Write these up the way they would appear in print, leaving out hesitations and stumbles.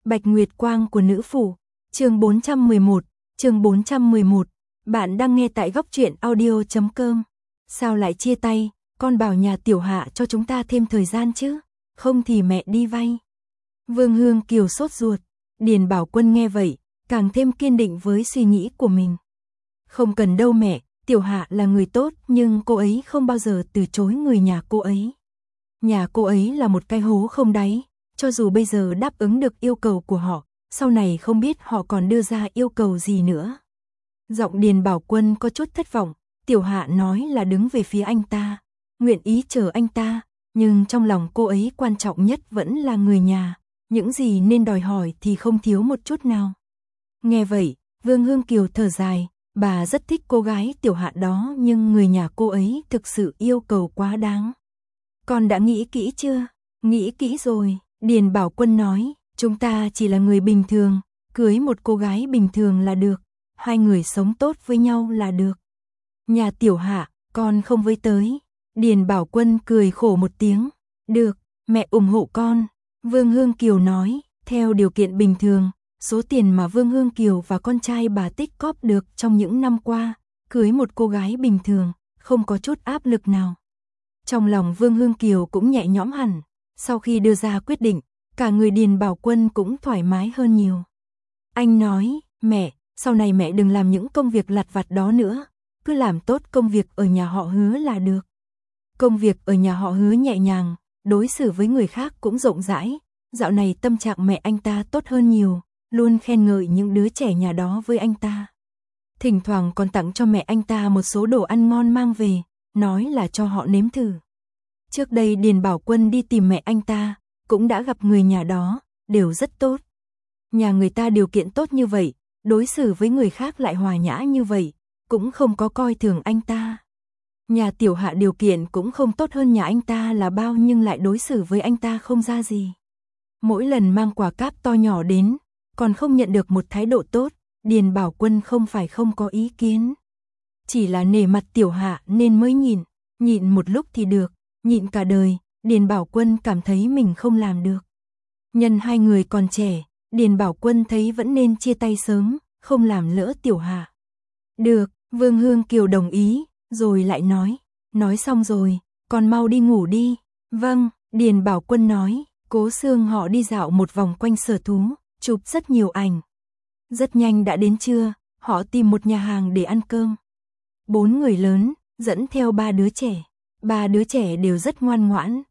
Bạch Nguyệt Quang của nữ phủ, chương 411, bạn đang nghe tại góc truyện audio.com. Sao lại chia tay, con bảo nhà Tiểu Hạ cho chúng ta thêm thời gian chứ, không thì mẹ đi vay. Vương Hương Kiều sốt ruột, Điền Bảo Quân nghe vậy, càng thêm kiên định với suy nghĩ của mình. Không cần đâu mẹ, Tiểu Hạ là người tốt nhưng cô ấy không bao giờ từ chối người nhà cô ấy. Nhà cô ấy là một cái hố không đáy, cho dù bây giờ đáp ứng được yêu cầu của họ, sau này không biết họ còn đưa ra yêu cầu gì nữa. Giọng Điền Bảo Quân có chút thất vọng, Tiểu Hạ nói là đứng về phía anh ta, nguyện ý chờ anh ta, nhưng trong lòng cô ấy quan trọng nhất vẫn là người nhà, những gì nên đòi hỏi thì không thiếu một chút nào. Nghe vậy, Vương Hương Kiều thở dài, bà rất thích cô gái Tiểu Hạ đó nhưng người nhà cô ấy thực sự yêu cầu quá đáng. Con đã nghĩ kỹ chưa? Nghĩ kỹ rồi, Điền Bảo Quân nói, chúng ta chỉ là người bình thường, cưới một cô gái bình thường là được, hai người sống tốt với nhau là được. Nhà Tiểu Hạ, con không với tới. Điền Bảo Quân cười khổ một tiếng, được, mẹ ủng hộ con. Vương Hương Kiều nói, theo điều kiện bình thường, số tiền mà Vương Hương Kiều và con trai bà tích cóp được trong những năm qua, cưới một cô gái bình thường, không có chút áp lực nào. Trong lòng Vương Hương Kiều cũng nhẹ nhõm hẳn, sau khi đưa ra quyết định, cả người Điền Bảo Quân cũng thoải mái hơn nhiều. Anh nói, mẹ, sau này mẹ đừng làm những công việc lặt vặt đó nữa, cứ làm tốt công việc ở nhà họ Hứa là được. Công việc ở nhà họ Hứa nhẹ nhàng, đối xử với người khác cũng rộng rãi, dạo này tâm trạng mẹ anh ta tốt hơn nhiều, luôn khen ngợi những đứa trẻ nhà đó với anh ta. Thỉnh thoảng còn tặng cho mẹ anh ta một số đồ ăn ngon mang về, nói là cho họ nếm thử. Trước đây Điền Bảo Quân đi tìm mẹ anh ta, cũng đã gặp người nhà đó, đều rất tốt. Nhà người ta điều kiện tốt như vậy, đối xử với người khác lại hòa nhã như vậy, cũng không có coi thường anh ta. Nhà Tiểu Hạ điều kiện cũng không tốt hơn nhà anh ta là bao nhưng lại đối xử với anh ta không ra gì. Mỗi lần mang quà cáp to nhỏ đến, còn không nhận được một thái độ tốt, Điền Bảo Quân không phải không có ý kiến. Chỉ là nể mặt Tiểu Hạ nên mới nhịn một lúc thì được, nhịn cả đời, Điền Bảo Quân cảm thấy mình không làm được. Nhân hai người còn trẻ, Điền Bảo Quân thấy vẫn nên chia tay sớm, không làm lỡ Tiểu Hạ. Được, Vương Hương Kiều đồng ý, rồi lại nói xong rồi, con mau đi ngủ đi. Vâng, Điền Bảo Quân nói, Cố Xương họ đi dạo một vòng quanh sở thú, chụp rất nhiều ảnh. Rất nhanh đã đến trưa, họ tìm một nhà hàng để ăn cơm. 4 người lớn, dẫn theo 3 đứa trẻ. 3 đứa trẻ đều rất ngoan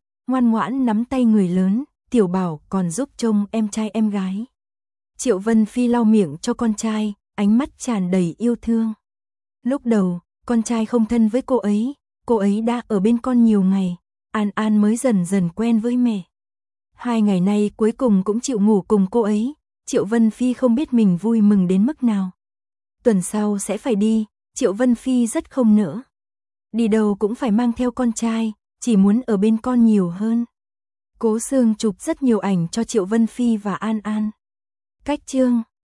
ngoãn nắm tay người lớn, Tiểu Bảo còn giúp trông em trai em gái. Triệu Vân Phi lau miệng cho con trai, ánh mắt tràn đầy yêu thương. Lúc đầu, con trai không thân với cô ấy đã ở bên con nhiều ngày, An An mới dần dần quen với mẹ. 2 ngày nay cuối cùng cũng chịu ngủ cùng cô ấy, Triệu Vân Phi không biết mình vui mừng đến mức nào. Tuần sau sẽ phải đi, Triệu Vân Phi rất không nỡ. Đi đâu cũng phải mang theo con trai, chỉ muốn ở bên con nhiều hơn. Cố Xương chụp rất nhiều ảnh cho Triệu Vân Phi và An An. Cách chương